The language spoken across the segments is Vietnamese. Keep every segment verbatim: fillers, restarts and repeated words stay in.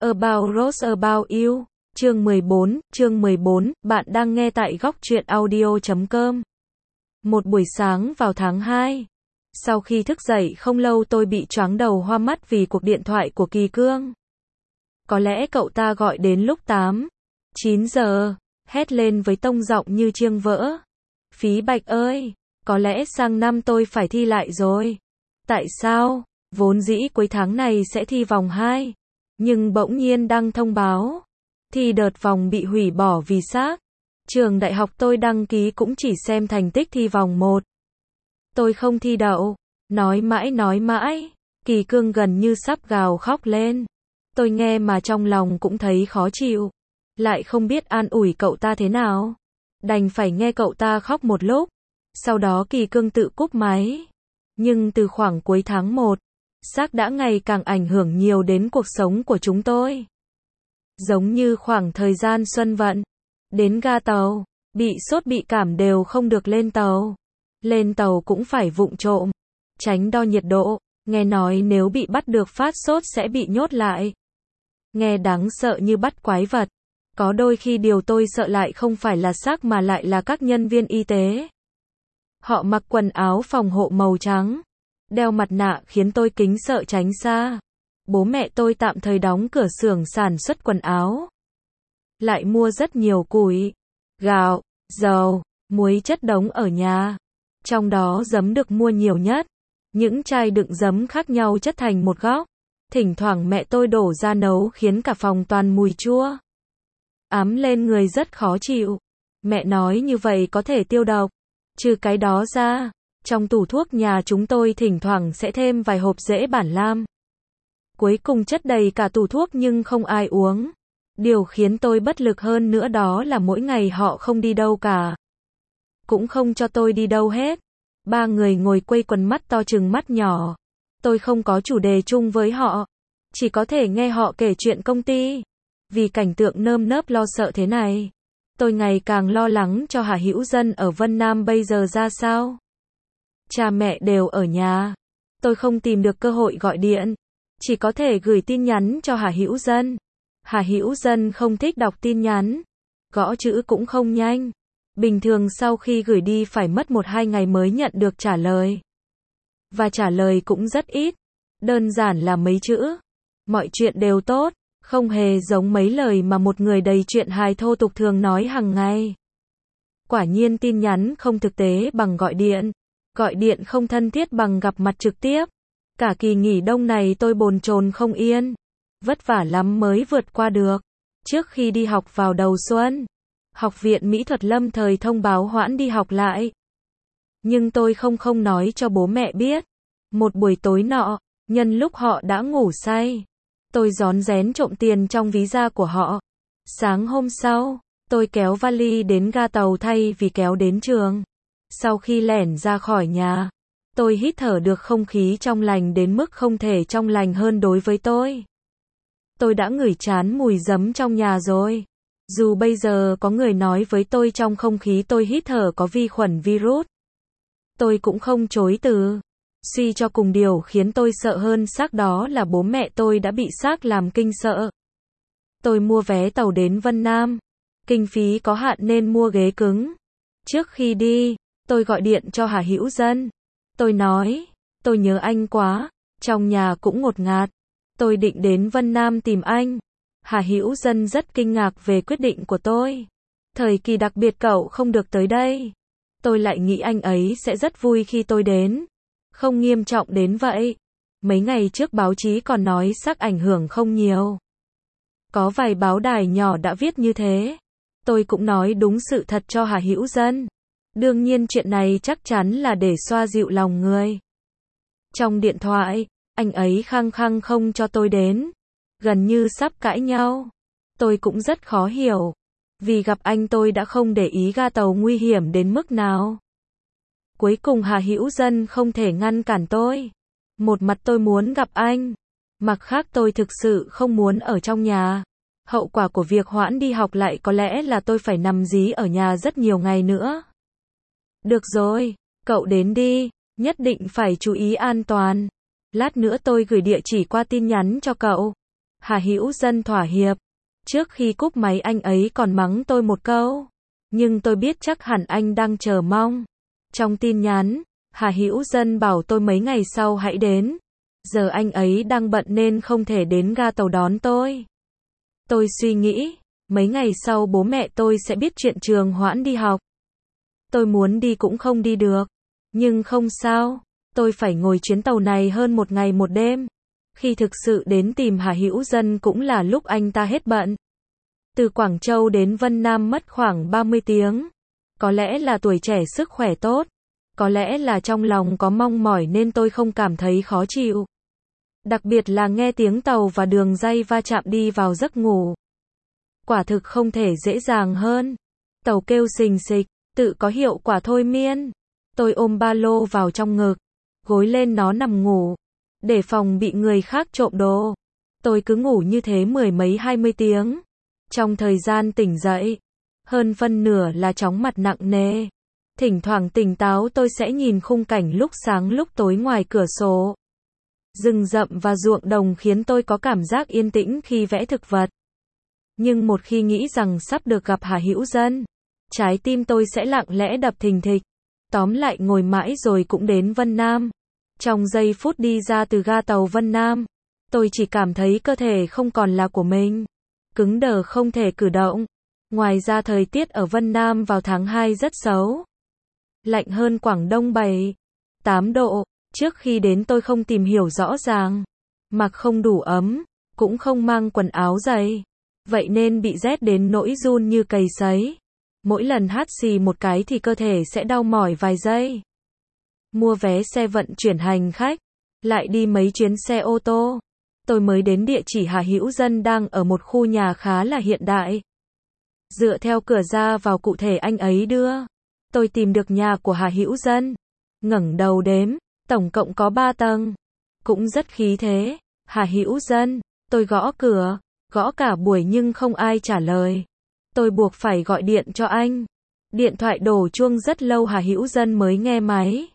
About Rose About You, chương mười bốn, chương mười bốn, bạn đang nghe tại góc truyện audio chấm com. Một buổi sáng vào tháng hai, sau khi thức dậy không lâu tôi bị choáng đầu hoa mắt vì cuộc điện thoại của Kỳ Cương. Có lẽ cậu ta gọi đến lúc tám, chín giờ, hét lên với tông giọng như chiêng vỡ. Phí Bạch ơi, có lẽ sang năm tôi phải thi lại rồi. Tại sao? Vốn dĩ cuối tháng này sẽ thi vòng hai. Nhưng bỗng nhiên đăng thông báo, thi đợt vòng bị hủy bỏ vì xác. Trường đại học tôi đăng ký cũng chỉ xem thành tích thi vòng một. Tôi không thi đậu. Nói mãi nói mãi, Kỳ Cương gần như sắp gào khóc lên. Tôi nghe mà trong lòng cũng thấy khó chịu. Lại không biết an ủi cậu ta thế nào. Đành phải nghe cậu ta khóc một lúc. Sau đó Kỳ Cương tự cúp máy. Nhưng từ khoảng cuối tháng một, xác đã ngày càng ảnh hưởng nhiều đến cuộc sống của chúng tôi. Giống như khoảng thời gian xuân vận, đến ga tàu, bị sốt bị cảm đều không được lên tàu. Lên tàu cũng phải vụng trộm, tránh đo nhiệt độ, nghe nói nếu bị bắt được phát sốt sẽ bị nhốt lại. Nghe đáng sợ như bắt quái vật. Có đôi khi điều tôi sợ lại không phải là xác mà lại là các nhân viên y tế. Họ mặc quần áo phòng hộ màu trắng, đeo mặt nạ khiến tôi kính sợ tránh xa. Bố mẹ tôi tạm thời đóng cửa xưởng sản xuất quần áo. Lại mua rất nhiều củi, gạo, dầu, muối chất đống ở nhà. Trong đó giấm được mua nhiều nhất. Những chai đựng giấm khác nhau chất thành một góc. Thỉnh thoảng mẹ tôi đổ ra nấu khiến cả phòng toàn mùi chua. Ám lên người rất khó chịu. Mẹ nói như vậy có thể tiêu độc. Trừ cái đó ra, trong tủ thuốc nhà chúng tôi thỉnh thoảng sẽ thêm vài hộp rễ bản lam. Cuối cùng chất đầy cả tủ thuốc nhưng không ai uống. Điều khiến tôi bất lực hơn nữa đó là mỗi ngày họ không đi đâu cả. Cũng không cho tôi đi đâu hết. Ba người ngồi quây quần mắt to trừng mắt nhỏ. Tôi không có chủ đề chung với họ. Chỉ có thể nghe họ kể chuyện công ty. Vì cảnh tượng nơm nớp lo sợ thế này, tôi ngày càng lo lắng cho Hà Hữu Dân ở Vân Nam bây giờ ra sao. Cha mẹ đều ở nhà. Tôi không tìm được cơ hội gọi điện. Chỉ có thể gửi tin nhắn cho Hà Hữu Dân. Hà Hữu Dân không thích đọc tin nhắn. Gõ chữ cũng không nhanh. Bình thường sau khi gửi đi phải mất một hai ngày mới nhận được trả lời. Và trả lời cũng rất ít. Đơn giản là mấy chữ. Mọi chuyện đều tốt. Không hề giống mấy lời mà một người đầy chuyện hài thô tục thường nói hàng ngày. Quả nhiên tin nhắn không thực tế bằng gọi điện. Gọi điện không thân thiết bằng gặp mặt trực tiếp. Cả kỳ nghỉ đông này tôi bồn chồn không yên. Vất vả lắm mới vượt qua được. Trước khi đi học vào đầu xuân, Học viện Mỹ thuật lâm thời thông báo hoãn đi học lại. Nhưng tôi không không nói cho bố mẹ biết. Một buổi tối nọ, nhân lúc họ đã ngủ say, tôi rón rén trộm tiền trong ví da của họ. Sáng hôm sau, tôi kéo vali đến ga tàu thay vì kéo đến trường. Sau khi lẻn ra khỏi nhà, tôi hít thở được không khí trong lành đến mức không thể trong lành hơn đối với tôi. Tôi đã ngửi chán mùi giấm trong nhà rồi. Dù bây giờ có người nói với tôi trong không khí tôi hít thở có vi khuẩn virus, tôi cũng không chối từ. Suy cho cùng điều khiến tôi sợ hơn xác đó là bố mẹ tôi đã bị xác làm kinh sợ. Tôi mua vé tàu đến Vân Nam. Kinh phí có hạn nên mua ghế cứng. Trước khi đi, tôi gọi điện cho Hà Hữu Dân. Tôi nói, tôi nhớ anh quá, trong nhà cũng ngột ngạt. Tôi định đến Vân Nam tìm anh. Hà Hữu Dân rất kinh ngạc về quyết định của tôi. Thời kỳ đặc biệt cậu không được tới đây. Tôi lại nghĩ anh ấy sẽ rất vui khi tôi đến. Không nghiêm trọng đến vậy. Mấy ngày trước báo chí còn nói xác ảnh hưởng không nhiều. Có vài báo đài nhỏ đã viết như thế. Tôi cũng nói đúng sự thật cho Hà Hữu Dân. Đương nhiên chuyện này chắc chắn là để xoa dịu lòng người. Trong điện thoại, anh ấy khăng khăng không cho tôi đến. Gần như sắp cãi nhau. Tôi cũng rất khó hiểu. Vì gặp anh tôi đã không để ý ga tàu nguy hiểm đến mức nào. Cuối cùng Hà Hữu Dân không thể ngăn cản tôi. Một mặt tôi muốn gặp anh. Mặt khác tôi thực sự không muốn ở trong nhà. Hậu quả của việc hoãn đi học lại có lẽ là tôi phải nằm dí ở nhà rất nhiều ngày nữa. Được rồi, cậu đến đi. Nhất định phải chú ý an toàn. Lát nữa tôi gửi địa chỉ qua tin nhắn cho cậu. Hà Hữu Dân thỏa hiệp. Trước khi cúp máy anh ấy còn mắng tôi một câu. Nhưng tôi biết chắc hẳn anh đang chờ mong. Trong tin nhắn, Hà Hữu Dân bảo tôi mấy ngày sau hãy đến. Giờ anh ấy đang bận nên không thể đến ga tàu đón tôi. Tôi suy nghĩ, mấy ngày sau bố mẹ tôi sẽ biết chuyện trường hoãn đi học. Tôi muốn đi cũng không đi được. Nhưng không sao, tôi phải ngồi chuyến tàu này hơn một ngày một đêm. Khi thực sự đến tìm Hà Hữu Dân cũng là lúc anh ta hết bận. Từ Quảng Châu đến Vân Nam mất khoảng ba mươi tiếng. Có lẽ là tuổi trẻ sức khỏe tốt. Có lẽ là trong lòng có mong mỏi nên tôi không cảm thấy khó chịu. Đặc biệt là nghe tiếng tàu và đường ray va chạm đi vào giấc ngủ. Quả thực không thể dễ dàng hơn. Tàu kêu xình xịch, tự có hiệu quả thôi miên. Tôi ôm ba lô vào trong ngực, gối lên nó nằm ngủ, để phòng bị người khác trộm đồ. Tôi cứ ngủ như thế mười mấy hai mươi tiếng. Trong thời gian tỉnh dậy, hơn phân nửa là chóng mặt nặng nề. Thỉnh thoảng tỉnh táo tôi sẽ nhìn khung cảnh lúc sáng lúc tối ngoài cửa sổ. Rừng rậm và ruộng đồng khiến tôi có cảm giác yên tĩnh khi vẽ thực vật. Nhưng một khi nghĩ rằng sắp được gặp Hà Hữu Dân, trái tim tôi sẽ lặng lẽ đập thình thịch. Tóm lại ngồi mãi rồi cũng đến Vân Nam. Trong giây phút đi ra từ ga tàu Vân Nam, tôi chỉ cảm thấy cơ thể không còn là của mình. Cứng đờ không thể cử động. Ngoài ra thời tiết ở Vân Nam vào tháng hai rất xấu. Lạnh hơn Quảng Đông bảy, tám độ. Trước khi đến tôi không tìm hiểu rõ ràng. Mặc không đủ ấm, cũng không mang quần áo dày. Vậy nên bị rét đến nỗi run như cầy sấy. Mỗi lần hắt xì một cái thì cơ thể sẽ đau mỏi vài giây. Mua vé xe vận chuyển hành khách, lại đi mấy chuyến xe ô tô. Tôi mới đến địa chỉ Hà Hữu Dân đang ở một khu nhà khá là hiện đại. Dựa theo cửa ra vào cụ thể anh ấy đưa, tôi tìm được nhà của Hà Hữu Dân. Ngẩng đầu đếm, tổng cộng có ba tầng. Cũng rất khí thế. Hà Hữu Dân, tôi gõ cửa, gõ cả buổi nhưng không ai trả lời. Tôi buộc phải gọi điện cho anh. Điện thoại đổ chuông rất lâu Hà Hữu Dân mới nghe máy.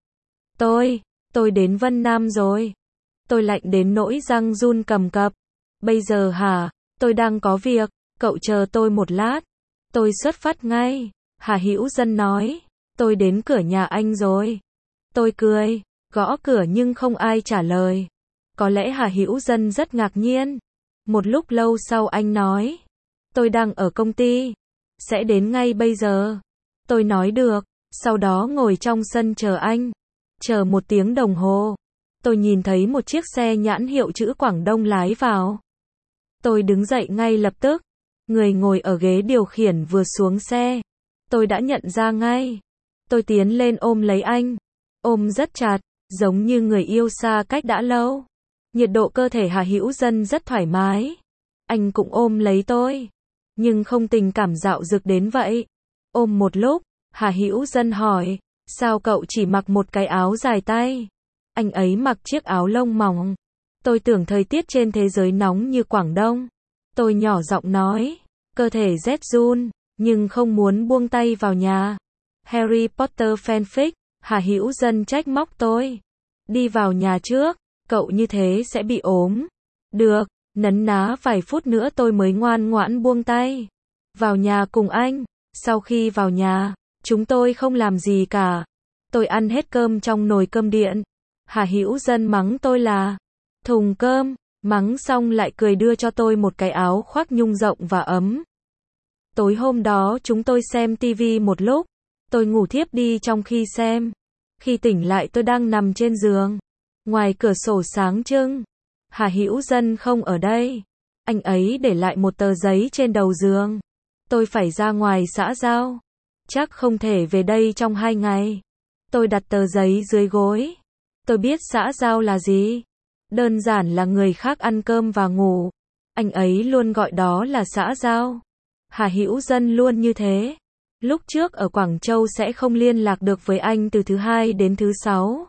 Tôi, tôi đến Vân Nam rồi. Tôi lạnh đến nỗi răng run cầm cập. Bây giờ hả, tôi đang có việc, cậu chờ tôi một lát. Tôi xuất phát ngay. Hà Hữu Dân nói, tôi đến cửa nhà anh rồi. Tôi cười, gõ cửa nhưng không ai trả lời. Có lẽ Hà Hữu Dân rất ngạc nhiên. Một lúc lâu sau anh nói, tôi đang ở công ty, sẽ đến ngay bây giờ. Tôi nói được, sau đó ngồi trong sân chờ anh. Chờ một tiếng đồng hồ, tôi nhìn thấy một chiếc xe nhãn hiệu chữ Quảng Đông lái vào. Tôi đứng dậy ngay lập tức. Người ngồi ở ghế điều khiển vừa xuống xe, tôi đã nhận ra ngay. Tôi tiến lên ôm lấy anh. Ôm rất chặt, giống như người yêu xa cách đã lâu. Nhiệt độ cơ thể Hà Hữu Dân rất thoải mái. Anh cũng ôm lấy tôi, nhưng không tình cảm dạo dực đến vậy. Ôm một lúc, Hà Hữu Dân hỏi, sao cậu chỉ mặc một cái áo dài tay? Anh ấy mặc chiếc áo lông mỏng. Tôi tưởng thời tiết trên thế giới nóng như Quảng Đông. Tôi nhỏ giọng nói, cơ thể rét run, nhưng không muốn buông tay vào nhà. Harry Potter fanfic, Hà Hữu Dân trách móc tôi. Đi vào nhà trước, cậu như thế sẽ bị ốm. Được, nấn ná vài phút nữa tôi mới ngoan ngoãn buông tay. Vào nhà cùng anh. Sau khi vào nhà, chúng tôi không làm gì cả. Tôi ăn hết cơm trong nồi cơm điện. Hà Hữu Dân mắng tôi là thùng cơm. Mắng xong lại cười đưa cho tôi một cái áo khoác nhung rộng và ấm. Tối hôm đó chúng tôi xem tivi một lúc. Tôi ngủ thiếp đi trong khi xem. Khi tỉnh lại tôi đang nằm trên giường. Ngoài cửa sổ sáng trưng. Hà Hữu Dân không ở đây. Anh ấy để lại một tờ giấy trên đầu giường. Tôi phải ra ngoài xã giao. Chắc không thể về đây trong hai ngày. Tôi đặt tờ giấy dưới gối. Tôi biết xã giao là gì. Đơn giản là người khác ăn cơm và ngủ. Anh ấy luôn gọi đó là xã giao. Hà Hữu Dân luôn như thế. Lúc trước ở Quảng Châu sẽ không liên lạc được với anh từ thứ hai đến thứ sáu.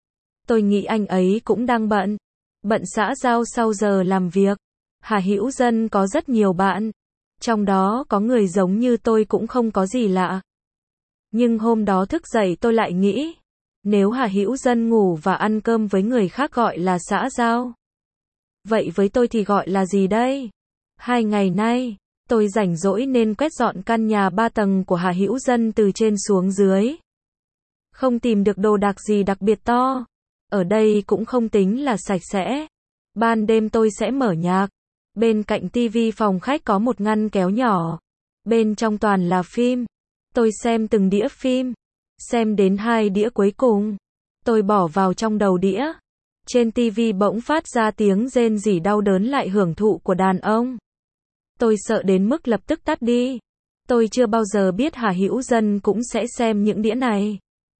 Tôi nghĩ anh ấy cũng đang bận. Bận xã giao sau giờ làm việc. Hà Hữu Dân có rất nhiều bạn. Trong đó có người giống như tôi cũng không có gì lạ. Nhưng hôm đó thức dậy tôi lại nghĩ. Nếu Hà Hữu Dân ngủ và ăn cơm với người khác gọi là xã giao. Vậy với tôi thì gọi là gì đây? Hai ngày nay, tôi rảnh rỗi nên quét dọn căn nhà ba tầng của Hà Hữu Dân từ trên xuống dưới. Không tìm được đồ đạc gì đặc biệt to. Ở đây cũng không tính là sạch sẽ. Ban đêm tôi sẽ mở nhạc. Bên cạnh tivi phòng khách có một ngăn kéo nhỏ. Bên trong toàn là phim. Tôi xem từng đĩa phim. Xem đến hai đĩa cuối cùng. Tôi bỏ vào trong đầu đĩa. Trên tivi bỗng phát ra tiếng rên rỉ đau đớn lại hưởng thụ của đàn ông. Tôi sợ đến mức lập tức tắt đi. Tôi chưa bao giờ biết Hà Hữu Dân cũng sẽ xem những đĩa này.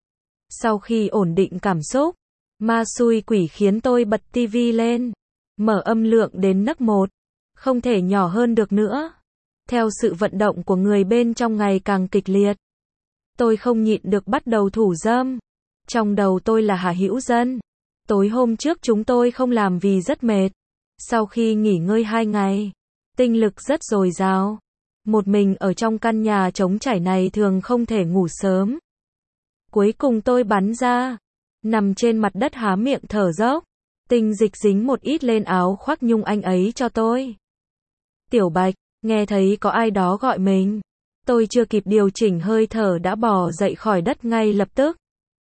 Sau khi ổn định cảm xúc, ma xui quỷ khiến tôi bật tivi lên. Mở âm lượng đến nấc một. Không thể nhỏ hơn được nữa. Theo sự vận động của người bên trong ngày càng kịch liệt, tôi không nhịn được bắt đầu thủ dâm. Trong đầu tôi là Hà Hữu Dân. Tối hôm trước chúng tôi không làm vì rất mệt. Sau khi nghỉ ngơi hai ngày, tinh lực rất dồi dào. Một mình ở trong căn nhà trống trải này thường không thể ngủ sớm. Cuối cùng tôi bắn ra, nằm trên mặt đất há miệng thở dốc. Tinh dịch dính một ít lên áo khoác nhung anh ấy cho tôi. Tiểu Bạch, nghe thấy có ai đó gọi mình. Tôi chưa kịp điều chỉnh hơi thở đã bò dậy khỏi đất ngay lập tức.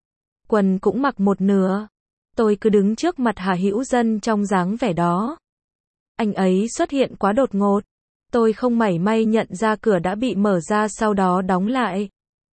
Quần cũng mặc một nửa. Tôi cứ đứng trước mặt Hà Hữu Dân trong dáng vẻ đó. Anh ấy xuất hiện quá đột ngột. Tôi không mảy may nhận ra cửa đã bị mở ra sau đó đóng lại.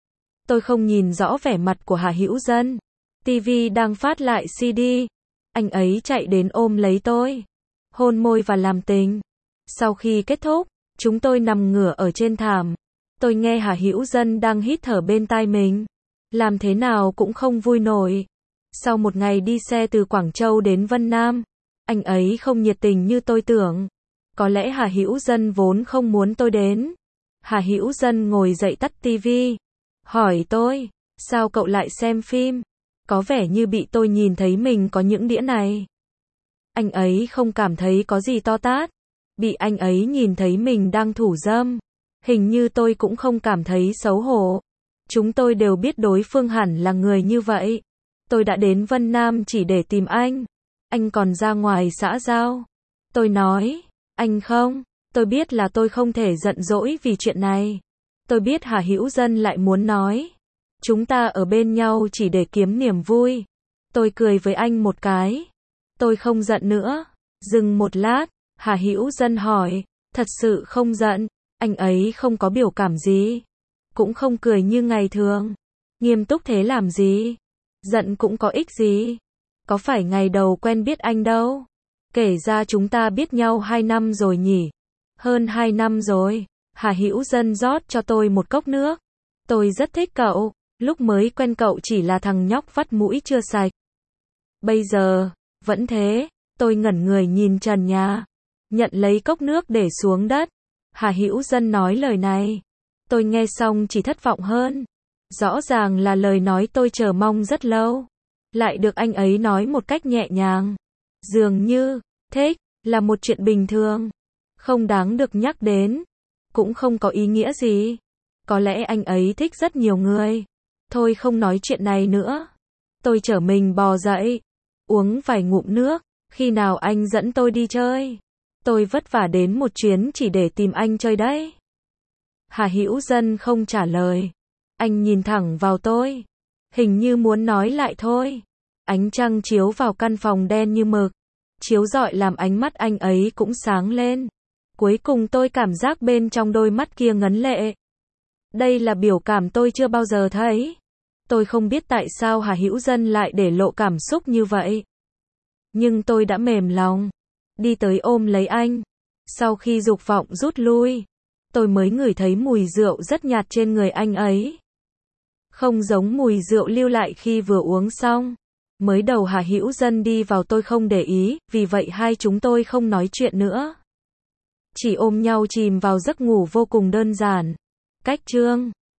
Tôi không nhìn rõ vẻ mặt của Hà Hữu Dân. tivi đang phát lại xê đê. Anh ấy chạy đến ôm lấy tôi. Hôn môi và làm tình. Sau khi kết thúc, chúng tôi nằm ngửa ở trên thảm. Tôi nghe Hà Hữu Dân đang hít thở bên tai mình. Làm thế nào cũng không vui nổi. Sau một ngày đi xe từ Quảng Châu đến Vân Nam, anh ấy không nhiệt tình như tôi tưởng. Có lẽ Hà Hữu Dân vốn không muốn tôi đến. Hà Hữu Dân ngồi dậy tắt tivi. Hỏi tôi, sao cậu lại xem phim? Có vẻ như bị tôi nhìn thấy mình có những đĩa này. Anh ấy không cảm thấy có gì to tát. Bị anh ấy nhìn thấy mình đang thủ dâm. Hình như tôi cũng không cảm thấy xấu hổ. Chúng tôi đều biết đối phương hẳn là người như vậy. Tôi đã đến Vân Nam chỉ để tìm anh. Anh còn ra ngoài xã giao. Tôi nói, anh không, tôi biết là tôi không thể giận dỗi vì chuyện này. Tôi biết Hà Hữu Dân lại muốn nói. Chúng ta ở bên nhau chỉ để kiếm niềm vui. Tôi cười với anh một cái. Tôi không giận nữa. Dừng một lát, Hà Hữu Dân hỏi, thật sự không giận. Anh ấy không có biểu cảm gì. Cũng không cười như ngày thường. Nghiêm túc thế làm gì? Giận cũng có ích gì? Có phải ngày đầu quen biết anh đâu. Kể ra chúng ta biết nhau hai năm rồi nhỉ? Hơn hai năm rồi. Hà Hữu Dân rót cho tôi một cốc nước. Tôi rất thích cậu. Lúc mới quen cậu chỉ là thằng nhóc vắt mũi chưa sạch. Bây giờ, vẫn thế. Tôi ngẩn người nhìn trần nhà. Nhận lấy cốc nước để xuống đất. Hà Hữu Dân nói lời này. Tôi nghe xong chỉ thất vọng hơn. Rõ ràng là lời nói tôi chờ mong rất lâu. Lại được anh ấy nói một cách nhẹ nhàng. Dường như, thích, là một chuyện bình thường. Không đáng được nhắc đến. Cũng không có ý nghĩa gì. Có lẽ anh ấy thích rất nhiều người. Thôi không nói chuyện này nữa. Tôi chở mình bò dậy. Uống vài ngụm nước. Khi nào anh dẫn tôi đi chơi? Tôi vất vả đến một chuyến chỉ để tìm anh chơi đấy. Hà Hữu Dân không trả lời. Anh nhìn thẳng vào tôi. Hình như muốn nói lại thôi. Ánh trăng chiếu vào căn phòng đen như mực. Chiếu rọi làm ánh mắt anh ấy cũng sáng lên. Cuối cùng tôi cảm giác bên trong đôi mắt kia ngấn lệ. Đây là biểu cảm tôi chưa bao giờ thấy. Tôi không biết tại sao Hà Hữu Dân lại để lộ cảm xúc như vậy. Nhưng tôi đã mềm lòng. Đi tới ôm lấy anh. Sau khi dục vọng rút lui, tôi mới ngửi thấy mùi rượu rất nhạt trên người anh ấy. Không giống mùi rượu lưu lại khi vừa uống xong. Mới đầu Hà Hữu Dân đi vào tôi không để ý, vì vậy hai chúng tôi không nói chuyện nữa. Chỉ ôm nhau chìm vào giấc ngủ vô cùng đơn giản. Cách chương